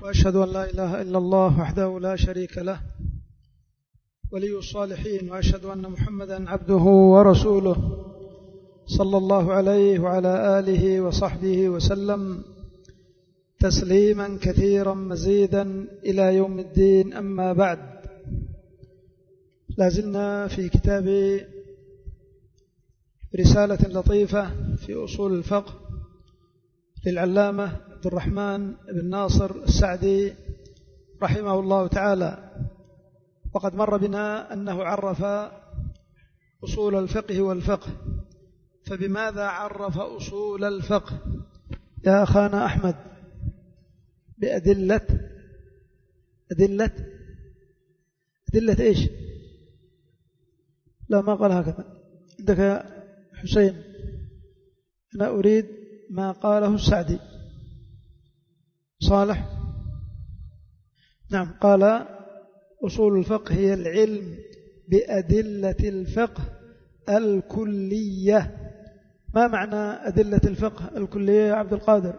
وأشهد أن لا إله إلا الله وحده لا شريك له ولي الصالحين، وأشهد أن محمدا عبده ورسوله صلى الله عليه وعلى آله وصحبه وسلم تسليما كثيرا مزيدا إلى يوم الدين. أما بعد، لازلنا في كتاب رسالة لطيفة في أصول الفقه للعلامة عبد الرحمن بن ناصر السعدي رحمه الله تعالى. وقد مر بنا أنه عرف أصول الفقه والفقه، فبماذا عرف أصول الفقه يا أخانا أحمد؟ بأدلة إيش؟ لا، ما قال هكذا. عندك يا حسين، أنا أريد ما قاله السعدي. صالح، نعم، قال أصول الفقه هي العلم بأدلة الفقه الكلية. ما معنى أدلة الفقه الكلية يا عبد القادر؟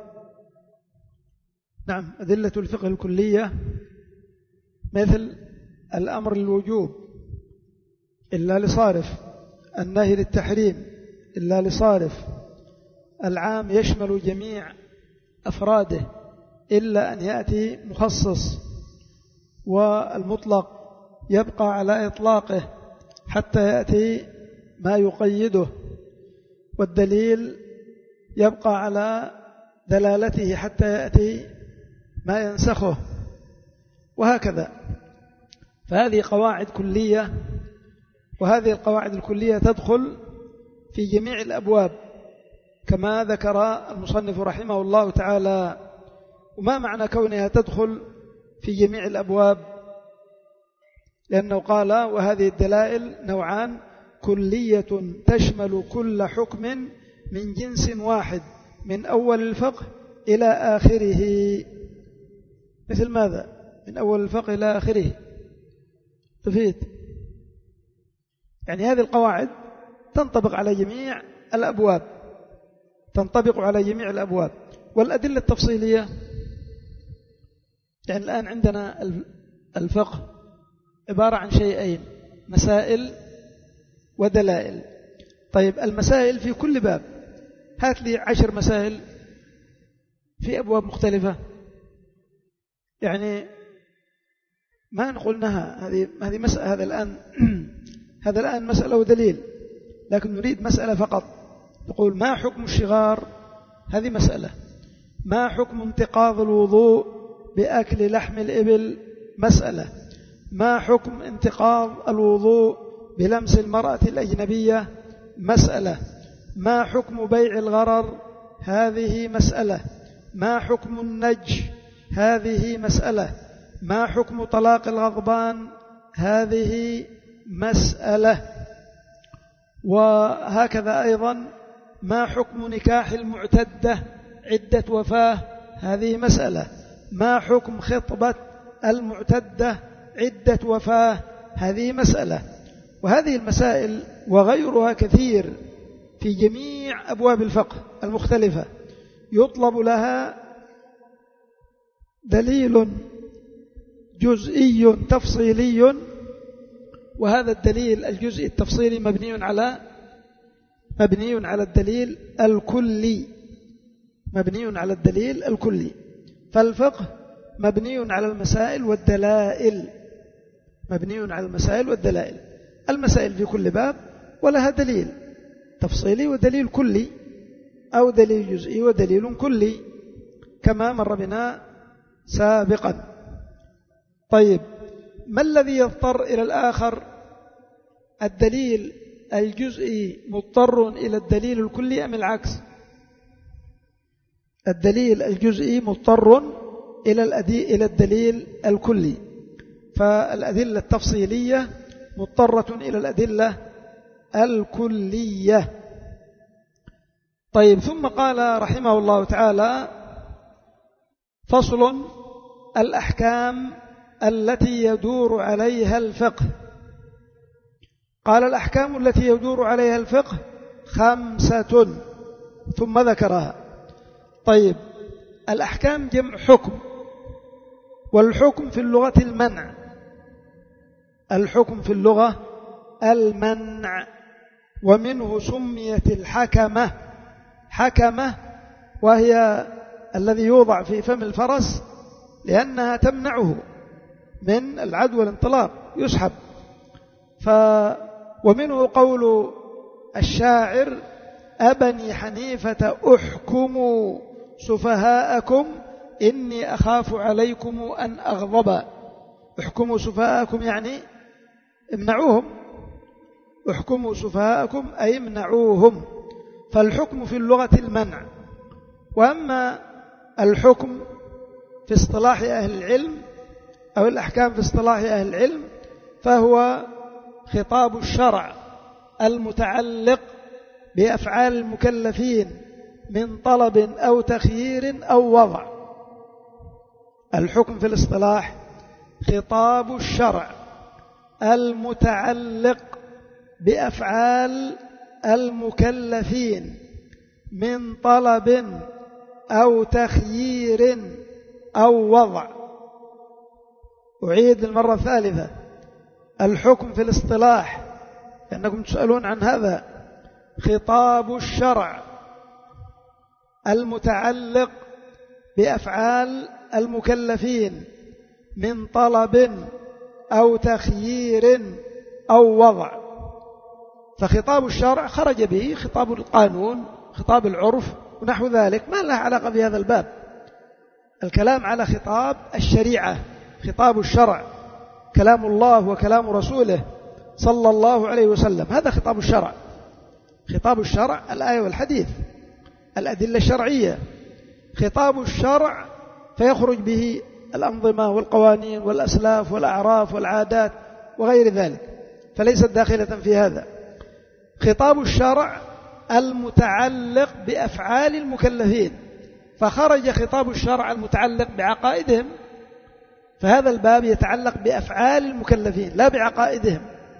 نعم، أدلة الفقه الكلية مثل الأمر للوجوب إلا لصارف، النهي للتحريم إلا لصارف، العام يشمل جميع أفراده إلا أن يأتي مخصص، والمطلق يبقى على إطلاقه حتى يأتي ما يقيده، والدليل يبقى على دلالته حتى يأتي ما ينسخه، وهكذا. فهذه قواعد كلية، وهذه القواعد الكلية تدخل في جميع الأبواب كما ذكر المصنف رحمه الله تعالى. وما معنى كونها تدخل في جميع الأبواب؟ لأنه قال: وهذه الدلائل نوعان: كلية تشمل كل حكم من جنس واحد من أول الفقه إلى آخره. مثل ماذا؟ من أول الفقه إلى آخره تفيد، يعني هذه القواعد تنطبق على جميع الأبواب، تنطبق على جميع الأبواب. والأدلة التفصيلية، يعني الآن عندنا الفقه عبارة عن شيئين: مسائل ودلائل. طيب، المسائل في كل باب، هات لي 10 مسائل في أبواب مختلفة، يعني ما نقولناها هذه مسألة. هذا الآن مسألة ودليل، لكن نريد مسألة فقط. نقول: ما حكم الشغار؟ هذه مسألة. ما حكم انتقاض الوضوء بأكل لحم الإبل؟ مسألة. ما حكم انتقاض الوضوء بلمس المرأة الأجنبية؟ مسألة. ما حكم بيع الغرر؟ هذه مسألة. ما حكم النج؟ هذه مسألة. ما حكم طلاق الغضبان؟ هذه مسألة. وهكذا أيضا: ما حكم نكاح المعتدة عدة وفاة؟ هذه مسألة. ما حكم خطبة المعتدة عدة وفاة؟ هذه مسألة. وهذه المسائل وغيرها كثير في جميع أبواب الفقه المختلفة، يطلب لها دليل جزئي تفصيلي، وهذا الدليل الجزئي التفصيلي مبني على الدليل الكلي، مبني على الدليل الكلي. فالفقه مبني على المسائل والدلائل، مبني على المسائل والدلائل. المسائل في كل باب ولها دليل تفصيلي ودليل كلي، أو دليل جزئي ودليل كلي، كما مر بنا سابقا. طيب، ما الذي يضطر إلى الآخر؟ الدليل الجزئي مضطر إلى الدليل الكلي أم العكس؟ الدليل الجزئي مضطر إلى الدليل الكلي، فالأدلة التفصيلية مضطرة إلى الأدلة الكلية. طيب، ثم قال رحمه الله تعالى: فصل: الأحكام التي يدور عليها الفقه. قال: الأحكام التي يدور عليها الفقه 5، ثم ذكرها. طيب، الأحكام جمع حكم، والحكم في اللغة المنع. الحكم في اللغة المنع، ومنه سميت الحكمة حكمة، وهي الذي يوضع في فم الفرس لأنها تمنعه من العدوى والانطلاق، يسحب. ومنه قول الشاعر: أبني حنيفة أحكم سفهاءكم إني أخاف عليكم أن أغضب. احكموا سفهاءكم يعني امنعوهم، احكموا سفهاءكم أي امنعوهم. فالحكم في اللغة المنع. وأما الحكم في اصطلاح أهل العلم أو الأحكام في اصطلاح أهل العلم فهو خطاب الشرع المتعلق بأفعال المكلفين من طلب أو تخيير أو وضع. الحكم في الاصطلاح خطاب الشرع المتعلق بأفعال المكلفين من طلب أو تخيير أو وضع. أعيد للمرة الثالثة: الحكم في الاصطلاح، لأنكم تسألون عن هذا، خطاب الشرع المتعلق بأفعال المكلفين من طلب أو تخيير أو وضع. فخطاب الشرع خرج به خطاب القانون، خطاب العرف ونحو ذلك، ما له علاقة بهذا الباب. الكلام على خطاب الشريعة، خطاب الشرع، كلام الله وكلام رسوله صلى الله عليه وسلم، هذا خطاب الشرع. خطاب الشرع الآية والحديث، الأدلة الشرعية. خطاب الشرع فيخرج به الأنظمة والقوانين والأسلاف والأعراف والعادات وغير ذلك، فليست داخلة في هذا. خطاب الشرع المتعلق بأفعال المكلفين، فخرج خطاب الشرع المتعلق بعقائدهم، فهذا الباب يتعلق بأفعال المكلفين لا بعقائدهم،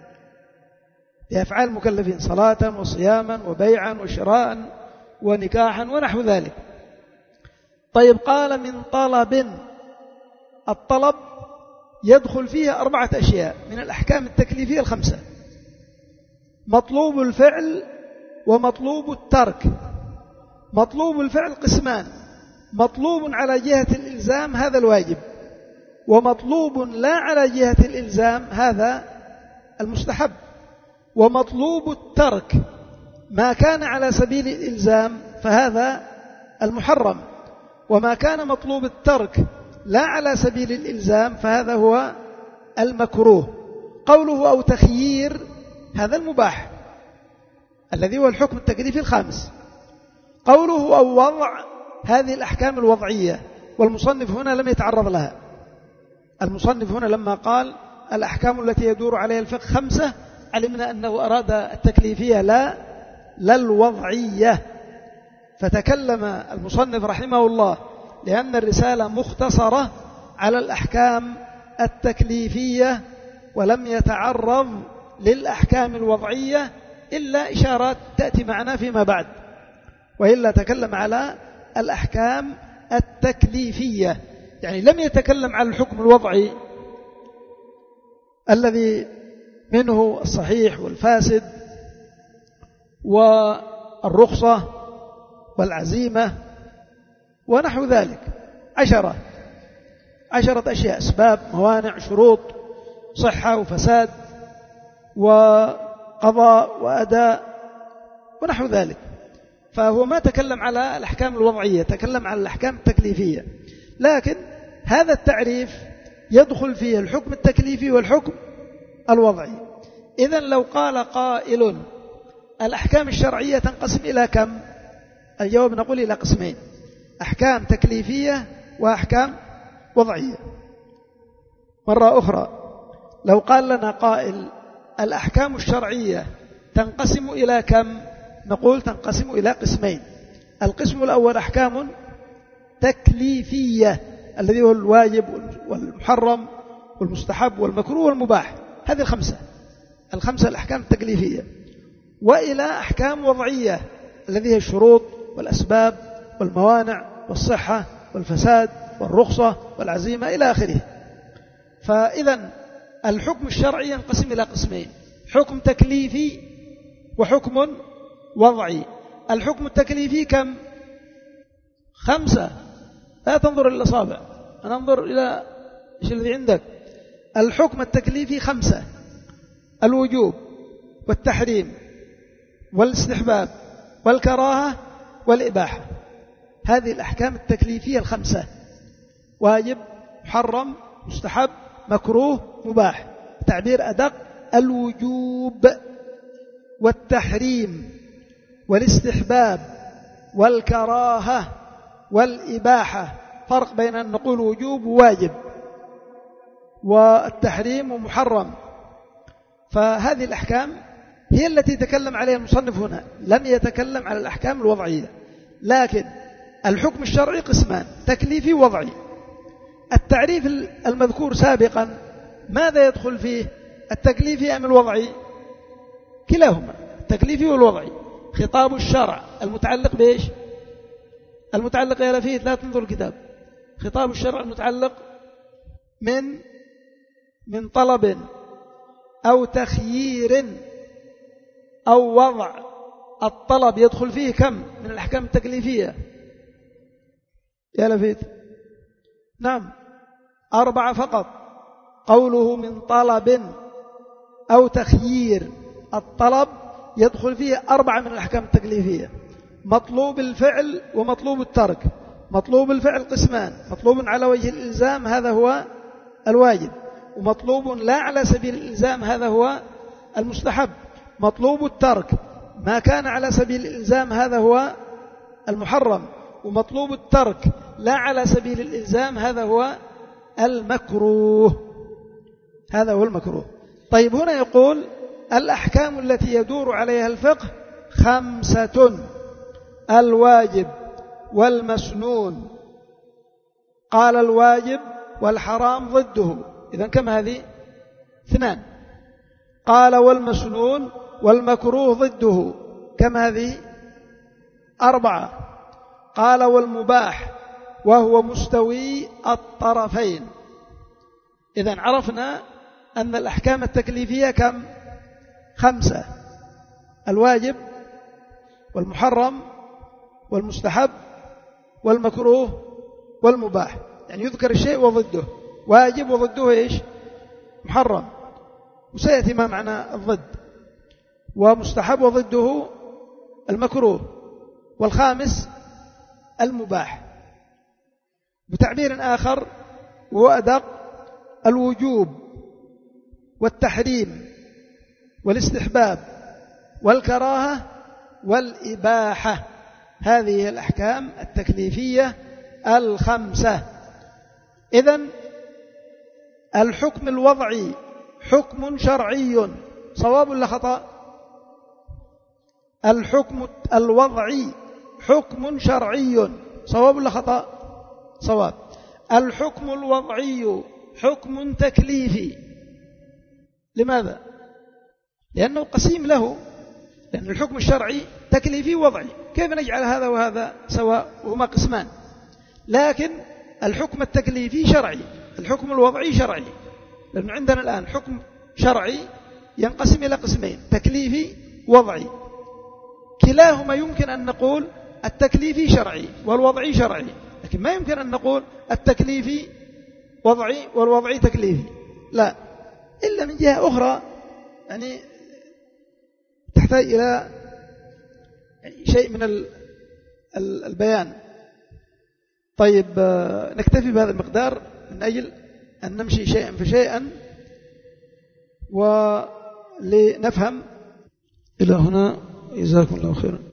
بأفعال المكلفين صلاة وصياما وبيعا وشراء ونكاحا ونحو ذلك. طيب، قال من طلب. الطلب يدخل فيها 4 أشياء من الأحكام التكليفية ال5: مطلوب الفعل ومطلوب الترك. مطلوب الفعل قسمان: مطلوب على جهة الإلزام، هذا الواجب، ومطلوب لا على جهة الإلزام، هذا المستحب. ومطلوب الترك ما كان على سبيل الإلزام فهذا المحرم، وما كان مطلوب الترك لا على سبيل الإلزام فهذا هو المكروه. قوله أو تخيير هذا المباح الذي هو الحكم التكليفي ال5. قوله أو وضع هذه الأحكام الوضعية، والمصنف هنا لم يتعرض لها. المصنف هنا لما قال الأحكام التي يدور عليها الفقه 5 علمنا أنه أراد التكليفية لا الوضعية. فتكلم المصنف رحمه الله لأن الرسالة مختصرة على الأحكام التكليفية، ولم يتعرض للأحكام الوضعية إلا إشارات تأتي معنا فيما بعد، وإلا تكلم على الأحكام التكليفية، يعني لم يتكلم على الحكم الوضعي الذي منه الصحيح والفاسد والرخصة والعزيمة ونحو ذلك. 10 أشياء: أسباب، موانع، شروط، صحة وفساد، وقضاء وأداء ونحو ذلك. فهو ما تكلم على الأحكام الوضعية، تكلم على الأحكام التكليفية. لكن هذا التعريف يدخل فيه الحكم التكليفي والحكم الوضعي. إذن لو قال قائل الأحكام الشرعية تنقسم إلى كم؟ الجواب نقول إلى قسمين: أحكام تكليفية وأحكام وضعية. مرة أخرى، لو قال لنا قائل الأحكام الشرعية تنقسم إلى كم؟ نقول تنقسم إلى قسمين: القسم الأول أحكام تكليفية الذي هو الواجب والمحرم والمستحب والمكروه والمباح، هذه الخمسة الأحكام التكليفية. وإلى أحكام وضعية الذي هي الشروط والأسباب والموانع والصحة والفساد والرخصة والعزيمة إلى آخره. فإذا الحكم الشرعي ينقسم إلى قسمين: حكم تكليفي وحكم وضعي. الحكم التكليفي كم؟ 5. لا تنظر إلى الأصابع، أنا انظر إلى إيش الذي عندك. الحكم التكليفي 5: الوجوب والتحريم والاستحباب والكراهة والإباحة. هذه الأحكام التكليفية 5: واجب، محرم، مستحب، مكروه، مباح. تعبير أدق: الوجوب والتحريم والاستحباب والكراهة والإباحة. فرق بين أن نقول وجوب وواجب والتحريم ومحرم. فهذه الأحكام هي التي تكلم عليها المصنف هنا، لم يتكلم على الأحكام الوضعية. لكن الحكم الشرعي قسمان: تكليفي ووضعي. التعريف المذكور سابقا ماذا يدخل فيه؟ التكليفي أم الوضعي؟ كلاهما، التكليفي والوضعي. خطاب الشرع المتعلق بإيش؟ المتعلق يا لفيت، لا تنظر الكتاب. خطاب الشرع المتعلق من طلب أو تخيير أو وضع. الطلب يدخل فيه كم من الأحكام التكليفية يا لفيت؟ نعم، 4 فقط. قوله من طلب أو تخيير، الطلب يدخل فيه 4 من الأحكام التكليفية: مطلوب الفعل ومطلوب الترك. مطلوب الفعل قسمان: مطلوب على وجه الإلزام هذا هو الواجب، ومطلوب لا على سبيل الإلزام هذا هو المستحب. مطلوب الترك ما كان على سبيل الإلزام هذا هو المحرم، ومطلوب الترك لا على سبيل الإلزام هذا هو المكروه. هذا هو المكروه. طيب، هنا يقول الأحكام التي يدور عليها الفقه 5: الواجب والمسنون. قال الواجب والحرام ضده، إذن كم هذه؟ 2. قال والمسنون والمكروه ضده، كم هذه؟ 4. قال والمباح وهو مستوي الطرفين. إذن عرفنا أن الأحكام التكليفية كم؟ 5: الواجب والمحرم والمستحب والمكروه والمباح. يعني يذكر الشيء وضده، واجب وضده إيش؟ محرم، وسيأتي ما معنى الضد. ومستحب وضده المكروه. والخامس المباح. بتعبير آخر وهو أدق: الوجوب والتحريم والاستحباب والكراهة والإباحة. هذه الأحكام التكليفية 5. إذن الحكم الوضعي حكم شرعي، صواب ولا خطأ؟ الحكم الوضعي حكم شرعي، صواب ولا خطأ؟ صواب. الحكم الوضعي حكم تكليفي. لماذا؟ لأنه قسيم له، لأن الحكم الشرعي تكليفي ووضعي. كيف نجعل هذا وهذا سواء وهما قسمان؟ لكن الحكم التكليفي شرعي، الحكم الوضعي شرعي. لأن عندنا الآن حكم شرعي ينقسم إلى قسمين: تكليفي ووضعي. كلاهما يمكن أن نقول التكليفي شرعي والوضعي شرعي، لكن ما يمكن أن نقول التكليفي وضعي والوضعي تكليفي، لا، إلا من جهة أخرى يعني تحتاج إلى شيء من البيان. طيب، نكتفي بهذا المقدار من أجل أن نمشي شيئا فشيئا ولنفهم. إلى هنا، جزاكم الله خيرا.